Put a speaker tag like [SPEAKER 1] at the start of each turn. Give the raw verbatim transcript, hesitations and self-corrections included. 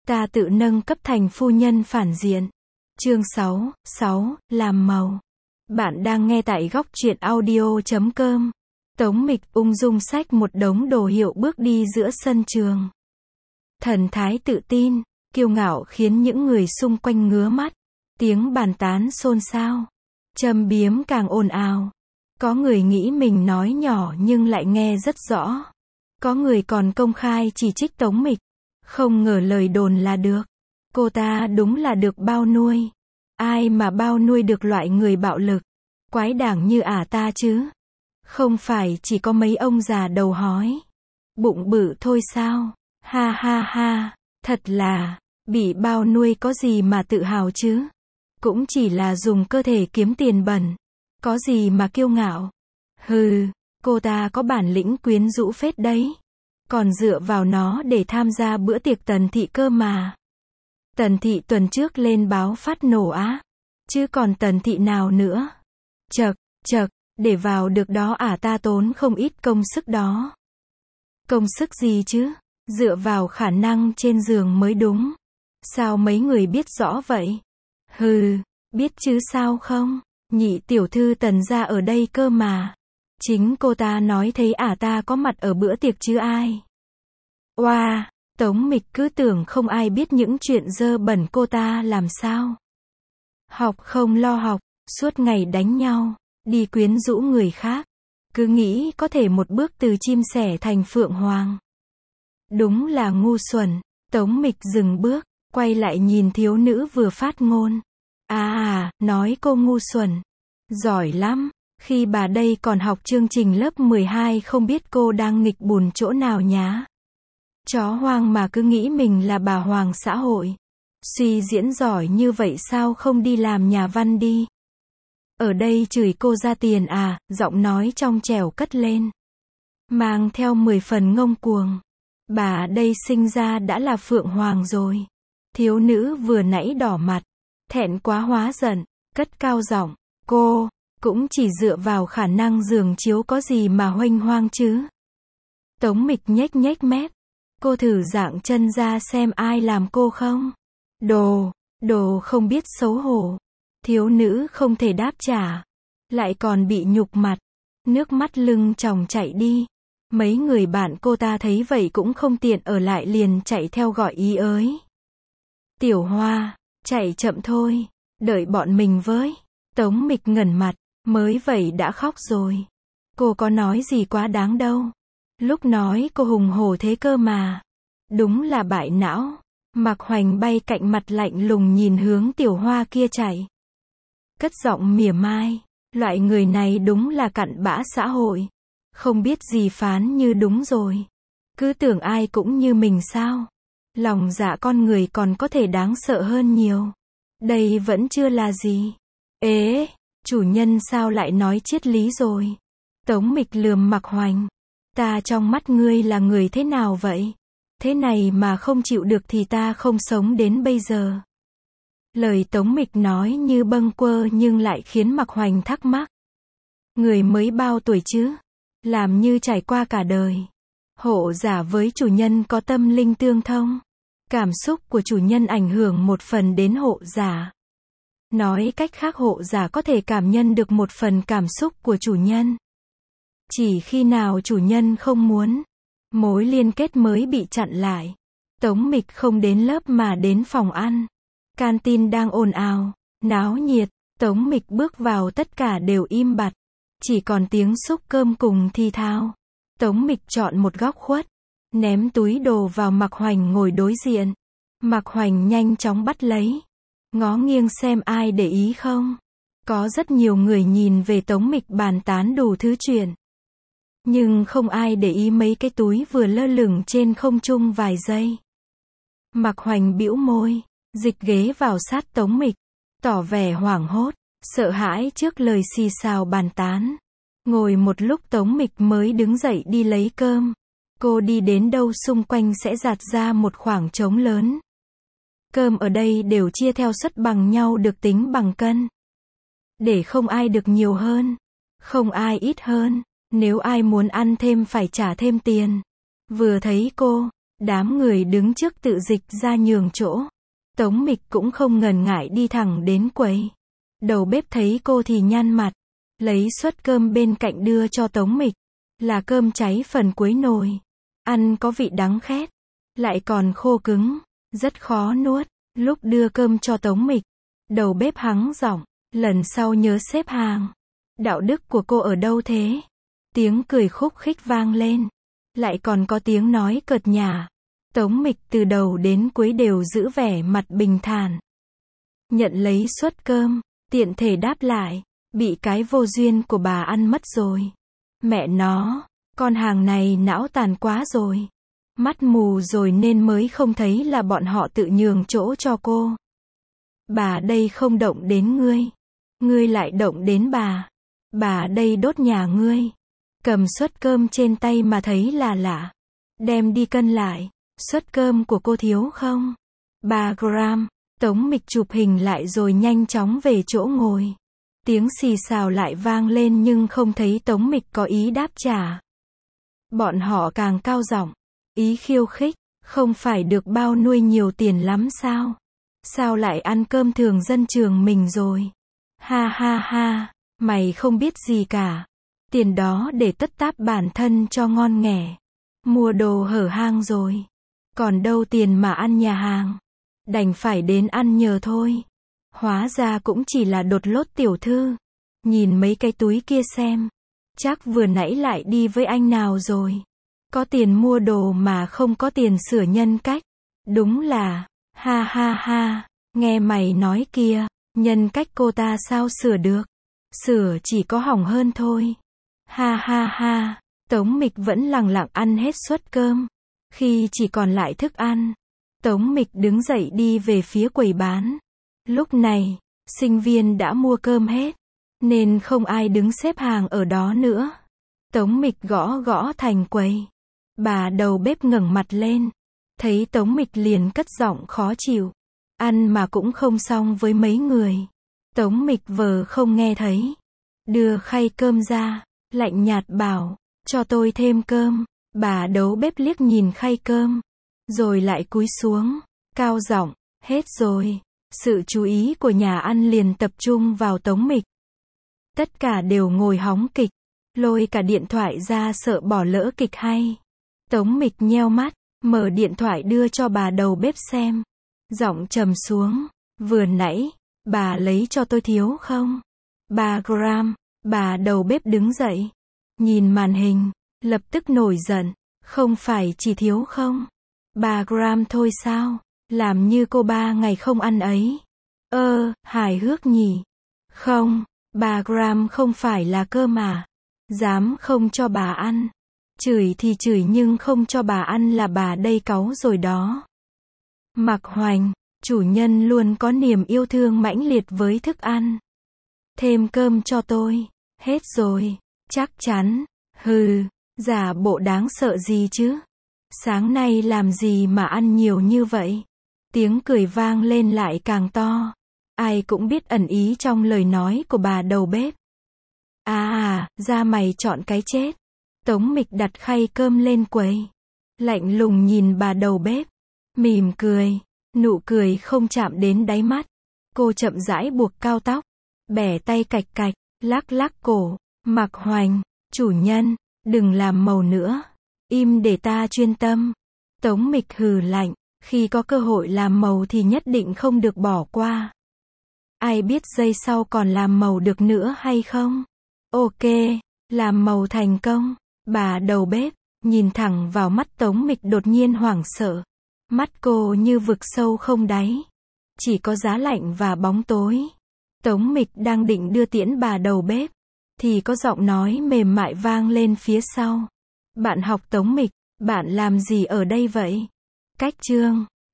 [SPEAKER 1] Ta tự nâng cấp thành phu nhân phản diện. Chương sáu, sáu, làm màu. Bạn đang nghe tại góc truyện audio chấm com. Tống Mịch ung dung xách một đống đồ hiệu bước đi giữa sân trường. Thần thái tự tin, kiêu ngạo khiến những người xung quanh ngứa mắt. Tiếng bàn tán xôn xao. Châm biếm càng ồn ào. Có người nghĩ mình nói nhỏ nhưng lại nghe rất rõ. Có người còn công khai chỉ trích Tống Mịch. Không ngờ lời đồn là được. Cô ta đúng là được bao nuôi. Ai mà bao nuôi được loại người bạo lực, quái đảng như ả ta chứ? Không phải chỉ có mấy ông già đầu hói, bụng bự thôi sao? Ha ha ha, thật là, bị bao nuôi có gì mà tự hào chứ? Cũng chỉ là dùng cơ thể kiếm tiền bẩn. Có gì mà kiêu ngạo? Hừ, cô ta có bản lĩnh quyến rũ phết đấy. Còn dựa vào nó để tham gia bữa tiệc Tần Thị cơ mà. Tần Thị tuần trước lên báo phát nổ á. Chứ còn Tần Thị nào nữa. Chậc, chậc, để vào được đó ả ta tốn không ít công sức đó. Công sức gì chứ? Dựa vào khả năng trên giường mới đúng. Sao mấy người biết rõ vậy? Hừ, biết chứ sao không? Nhị tiểu thư Tần gia ở đây cơ mà. Chính cô ta nói thấy ả ta có mặt ở bữa tiệc chứ ai. Oa, wow, Tống Mịch cứ tưởng không ai biết những chuyện dơ bẩn cô ta làm sao. Học không lo học, suốt ngày đánh nhau, đi quyến rũ người khác. Cứ nghĩ có thể một bước từ chim sẻ thành phượng hoàng. Đúng là ngu xuẩn. Tống Mịch dừng bước, quay lại nhìn thiếu nữ vừa phát ngôn. À à, nói cô ngu xuẩn. Giỏi lắm. Khi bà đây còn học chương trình lớp mười hai không biết cô đang nghịch bùn chỗ nào nhá. Chó hoang mà cứ nghĩ mình là bà hoàng xã hội. Suy diễn giỏi như vậy sao không đi làm nhà văn đi. Ở đây chửi cô ra tiền à, giọng nói trong trẻo cất lên. Mang theo mười phần ngông cuồng. Bà đây sinh ra đã là phượng hoàng rồi. Thiếu nữ vừa nãy đỏ mặt. Thẹn quá hóa giận, cất cao giọng. Cô, cũng chỉ dựa vào khả năng giường chiếu có gì mà huênh hoang chứ. Tống Mịch nhếch nhếch mép. Cô thử dạng chân ra xem ai làm cô không? Đồ, đồ không biết xấu hổ. Thiếu nữ không thể đáp trả. Lại còn bị nhục mặt. Nước mắt lưng tròng chạy đi. Mấy người bạn cô ta thấy vậy cũng không tiện ở lại liền chạy theo gọi ý ới. Tiểu Hoa, chạy chậm thôi. Đợi bọn mình với. Tống Mịch ngẩn mặt. Mới vậy đã khóc rồi. Cô có nói gì quá đáng đâu. Lúc nói cô hùng hổ thế cơ mà. Đúng là bại não. Mạc Hoành bay cạnh mặt lạnh lùng nhìn hướng Tiểu Hoa kia chạy. Cất giọng mỉa mai. Loại người này đúng là cặn bã xã hội. Không biết gì phán như đúng rồi. Cứ tưởng ai cũng như mình sao. Lòng dạ con người còn có thể đáng sợ hơn nhiều. Đây vẫn chưa là gì. Ế, chủ nhân sao lại nói triết lý rồi. Tống Mịch lườm Mạc Hoành. Ta trong mắt ngươi là người thế nào vậy? Thế này mà không chịu được thì ta không sống đến bây giờ. Lời Tống Mịch nói như bâng quơ nhưng lại khiến Mạc Hoành thắc mắc. Người mới bao tuổi chứ? Làm như trải qua cả đời. Hộ giả với chủ nhân có tâm linh tương thông. Cảm xúc của chủ nhân ảnh hưởng một phần đến hộ giả. Nói cách khác hộ giả có thể cảm nhận được một phần cảm xúc của chủ nhân. Chỉ khi nào chủ nhân không muốn, mối liên kết mới bị chặn lại. Tống Mịch không đến lớp mà đến phòng ăn. Canteen đang ồn ào, náo nhiệt. Tống Mịch bước vào tất cả đều im bặt. Chỉ còn tiếng xúc cơm cùng thi thao. Tống Mịch chọn một góc khuất. Ném túi đồ vào Mạc Hoành ngồi đối diện. Mạc Hoành nhanh chóng bắt lấy. Ngó nghiêng xem ai để ý không. Có rất nhiều người nhìn về Tống Mịch bàn tán đủ thứ chuyện. Nhưng không ai để ý mấy cái túi vừa lơ lửng trên không trung vài giây. Mạc Hoành bĩu môi, dịch ghế vào sát Tống Mịch, tỏ vẻ hoảng hốt, sợ hãi trước lời xì xào bàn tán. Ngồi một lúc Tống Mịch mới đứng dậy đi lấy cơm. Cô đi đến đâu xung quanh sẽ dạt ra một khoảng trống lớn. Cơm ở đây đều chia theo suất bằng nhau được tính bằng cân. Để không ai được nhiều hơn, không ai ít hơn. Nếu ai muốn ăn thêm phải trả thêm tiền. Vừa thấy cô, Đám người đứng trước tự dịch ra nhường chỗ. Tống Mịch cũng không ngần ngại đi thẳng đến quầy. Đầu bếp thấy cô thì nhăn mặt, lấy suất cơm bên cạnh đưa cho Tống Mịch. Là cơm cháy phần cuối nồi. Ăn có vị đắng khét, lại còn khô cứng, rất khó nuốt. Lúc đưa cơm cho Tống Mịch, đầu bếp hắng giọng, lần sau nhớ xếp hàng. Đạo đức của cô ở đâu thế? Tiếng cười khúc khích vang lên. Lại còn có tiếng nói cợt nhả. Tống Mịch từ đầu đến cuối đều giữ vẻ mặt bình thản. Nhận lấy suất cơm, tiện thể đáp lại, bị cái vô duyên của bà ăn mất rồi. Mẹ nó, con hàng này não tàn quá rồi. Mắt mù rồi nên mới không thấy là bọn họ tự nhường chỗ cho cô. Bà đây không động đến ngươi. Ngươi lại động đến bà. Bà đây đốt nhà ngươi. Cầm suất cơm trên tay mà thấy là lạ. Đem đi cân lại. Suất cơm của cô thiếu không? ba gram. Tống Mịch chụp hình lại rồi nhanh chóng về chỗ ngồi. Tiếng xì xào lại vang lên nhưng không thấy Tống Mịch có ý đáp trả. Bọn họ càng cao giọng, ý khiêu khích, không phải được bao nuôi nhiều tiền lắm sao? Sao lại ăn cơm thường dân trường mình rồi? Ha ha ha, mày không biết gì cả. Tiền đó để tất táp bản thân cho ngon nghẻ. Mua đồ hở hang rồi. Còn đâu tiền mà ăn nhà hàng. Đành phải đến ăn nhờ thôi. Hóa ra cũng chỉ là đột lốt tiểu thư. Nhìn mấy cái túi kia xem. Chắc vừa nãy lại đi với anh nào rồi. Có tiền mua đồ mà không có tiền sửa nhân cách. Đúng là, ha ha ha, nghe mày nói kia, nhân cách cô ta sao sửa được. Sửa chỉ có hỏng hơn thôi. Ha ha ha, Tống Mịch vẫn lẳng lặng ăn hết suất cơm. Khi chỉ còn lại thức ăn, Tống Mịch đứng dậy đi về phía quầy bán. Lúc này, sinh viên đã mua cơm hết, nên không ai đứng xếp hàng ở đó nữa. Tống Mịch gõ gõ thành quầy. Bà đầu bếp ngẩng mặt lên, thấy Tống Mịch liền cất giọng khó chịu. Ăn mà cũng không xong với mấy người. Tống Mịch vờ không nghe thấy. Đưa khay cơm ra, lạnh nhạt bảo, cho tôi thêm cơm. Bà đầu bếp liếc nhìn khay cơm, rồi lại cúi xuống, cao giọng, hết rồi. Sự chú ý của nhà ăn liền tập trung vào Tống Mịch. Tất cả đều ngồi hóng kịch, lôi cả điện thoại ra sợ bỏ lỡ kịch hay. Tống Mịch nheo mắt, mở điện thoại đưa cho bà đầu bếp xem. Giọng trầm xuống, vừa nãy, bà lấy cho tôi thiếu không? ba gram, bà đầu bếp đứng dậy, nhìn màn hình, lập tức nổi giận, không phải chỉ thiếu không? ba gram thôi sao? Làm như cô ba ngày không ăn ấy. Ơ, hài hước nhỉ? Không, ba gram không phải là cơm à? Dám không cho bà ăn. Chửi thì chửi nhưng không cho bà ăn là bà đây cáu rồi đó. Mạc Hoành, chủ nhân luôn có niềm yêu thương mãnh liệt với thức ăn. Thêm cơm cho tôi. Hết rồi. Chắc chắn. Hừ, giả bộ đáng sợ gì chứ? Sáng nay làm gì mà ăn nhiều như vậy? Tiếng cười vang lên lại càng to. Ai cũng biết ẩn ý trong lời nói của bà đầu bếp. À à, ra mày chọn cái chết. Tống Mịch đặt khay cơm lên quầy. Lạnh lùng nhìn bà đầu bếp. Mỉm cười. Nụ cười không chạm đến đáy mắt. Cô chậm rãi buộc cao tóc. Bẻ tay cạch cạch, lắc lắc cổ. Mạc Hoành, chủ nhân, đừng làm màu nữa. Im để ta chuyên tâm. Tống Mịch hừ lạnh. Khi có cơ hội làm màu thì nhất định không được bỏ qua. Ai biết giây sau còn làm màu được nữa hay không? Ok, làm màu thành công. Bà đầu bếp, nhìn thẳng vào mắt Tống Mịch đột nhiên hoảng sợ. Mắt cô như vực sâu không đáy. Chỉ có giá lạnh và bóng tối. Tống Mịch đang định đưa tiễn bà đầu bếp. Thì có giọng nói mềm mại vang lên phía sau. Bạn học Tống Mịch, bạn làm gì ở đây vậy? Cách chương